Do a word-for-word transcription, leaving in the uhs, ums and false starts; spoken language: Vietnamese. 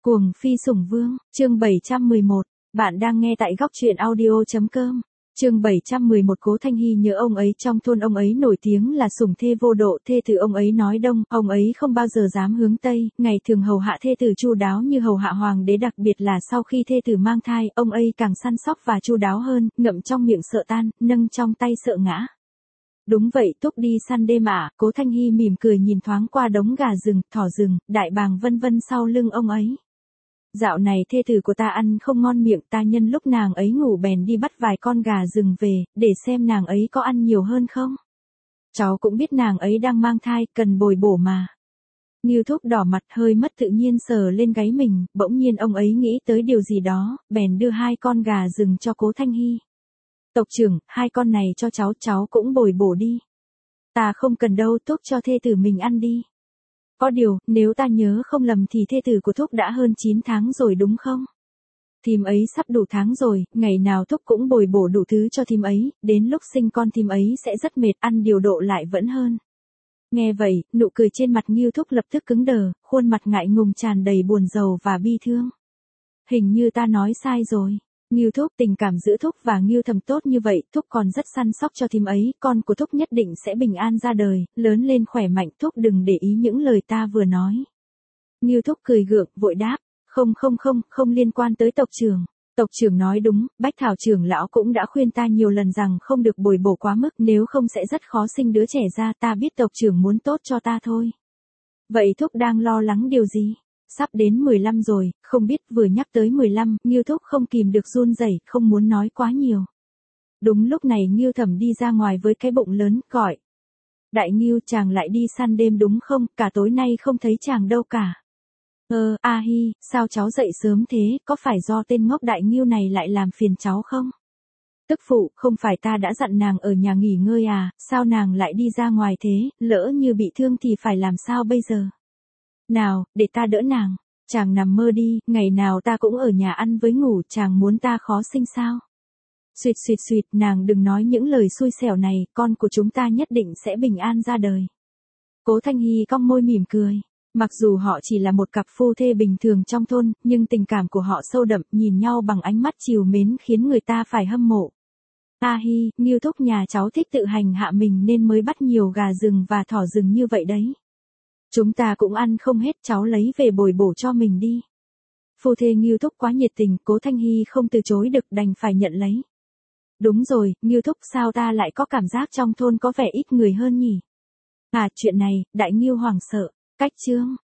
Cuồng phi sủng vương, chương bảy trăm mười một, bạn đang nghe tại góc truyện audio.com. Chương bảy trăm mười một Cố Thanh Hy nhớ ông ấy trong thôn ông ấy nổi tiếng là sủng thê vô độ, thê tử ông ấy nói đông, ông ấy không bao giờ dám hướng tây, ngày thường hầu hạ thê tử chu đáo như hầu hạ hoàng đế, đặc biệt là sau khi thê tử mang thai, ông ấy càng săn sóc và chu đáo hơn, ngậm trong miệng sợ tan, nâng trong tay sợ ngã. Đúng vậy, Thúc đi săn đêm ạ. Cố Thanh Hy mỉm cười nhìn thoáng qua đống gà rừng, thỏ rừng, đại bàng vân vân sau lưng ông ấy. Dạo này thê tử của ta ăn không ngon miệng, ta nhân lúc nàng ấy ngủ bèn đi bắt vài con gà rừng về, để xem nàng ấy có ăn nhiều hơn không. Cháu cũng biết nàng ấy đang mang thai, cần bồi bổ mà. Ngưu Thúc đỏ mặt hơi mất tự nhiên sờ lên gáy mình, bỗng nhiên ông ấy nghĩ tới điều gì đó, bèn đưa hai con gà rừng cho Cố Thanh Hy. Tộc trưởng, hai con này cho cháu, cháu cũng bồi bổ đi. Ta không cần đâu, Thúc cho thê tử mình ăn đi. Có điều, nếu ta nhớ không lầm thì thê tử của Thúc đã hơn chín tháng rồi đúng không? Thím ấy sắp đủ tháng rồi, ngày nào Thúc cũng bồi bổ đủ thứ cho thím ấy, đến lúc sinh con thím ấy sẽ rất mệt, ăn điều độ lại vẫn hơn. Nghe vậy, nụ cười trên mặt Ngưu Thúc lập tức cứng đờ, khuôn mặt ngại ngùng tràn đầy buồn rầu và bi thương. Hình như ta nói sai rồi. Ngưu Thúc, tình cảm giữa Thúc và Ngưu Thẩm tốt như vậy, Thúc còn rất săn sóc cho thím ấy, con của Thúc nhất định sẽ bình an ra đời, lớn lên khỏe mạnh, Thúc đừng để ý những lời ta vừa nói. Ngưu Thúc cười gượng, vội đáp, không không không, không liên quan tới tộc trưởng. Tộc trưởng nói đúng, Bách Thảo trưởng lão cũng đã khuyên ta nhiều lần rằng không được bồi bổ quá mức, nếu không sẽ rất khó sinh đứa trẻ ra, ta biết tộc trưởng muốn tốt cho ta thôi. Vậy Thúc đang lo lắng điều gì? Sắp đến mười lăm rồi, không biết vừa nhắc tới mười lăm, Ngưu Thúc không kìm được run rẩy, không muốn nói quá nhiều. Đúng lúc này Ngưu Thẩm đi ra ngoài với cái bụng lớn, gọi. Đại Ngưu, chàng lại đi săn đêm đúng không, cả tối nay không thấy chàng đâu cả. Ơ, A Hi, sao cháu dậy sớm thế, có phải do tên ngốc Đại Ngưu này lại làm phiền cháu không? Tức phụ, không phải ta đã dặn nàng ở nhà nghỉ ngơi à, sao nàng lại đi ra ngoài thế, lỡ như bị thương thì phải làm sao bây giờ? Nào, để ta đỡ nàng. Chàng nằm mơ đi, ngày nào ta cũng ở nhà ăn với ngủ, chàng muốn ta khó sinh sao? Xuyệt xuyệt xuyệt, nàng đừng nói những lời xui xẻo này, con của chúng ta nhất định sẽ bình an ra đời. Cố Thanh Hy cong môi mỉm cười. Mặc dù họ chỉ là một cặp phu thê bình thường trong thôn, nhưng tình cảm của họ sâu đậm, nhìn nhau bằng ánh mắt trìu mến khiến người ta phải hâm mộ. A Hi, Ngưu Thúc nhà cháu thích tự hành hạ mình nên mới bắt nhiều gà rừng và thỏ rừng như vậy đấy. Chúng ta cũng ăn không hết, cháu lấy về bồi bổ cho mình đi. Phu thê Ngưu Thúc quá nhiệt tình, Cố Thanh Hy không từ chối được đành phải nhận lấy. Đúng rồi, Ngưu Thúc, sao ta lại có cảm giác trong thôn có vẻ ít người hơn nhỉ? À, chuyện này, Đại Ngưu hoảng sợ. Cách chương,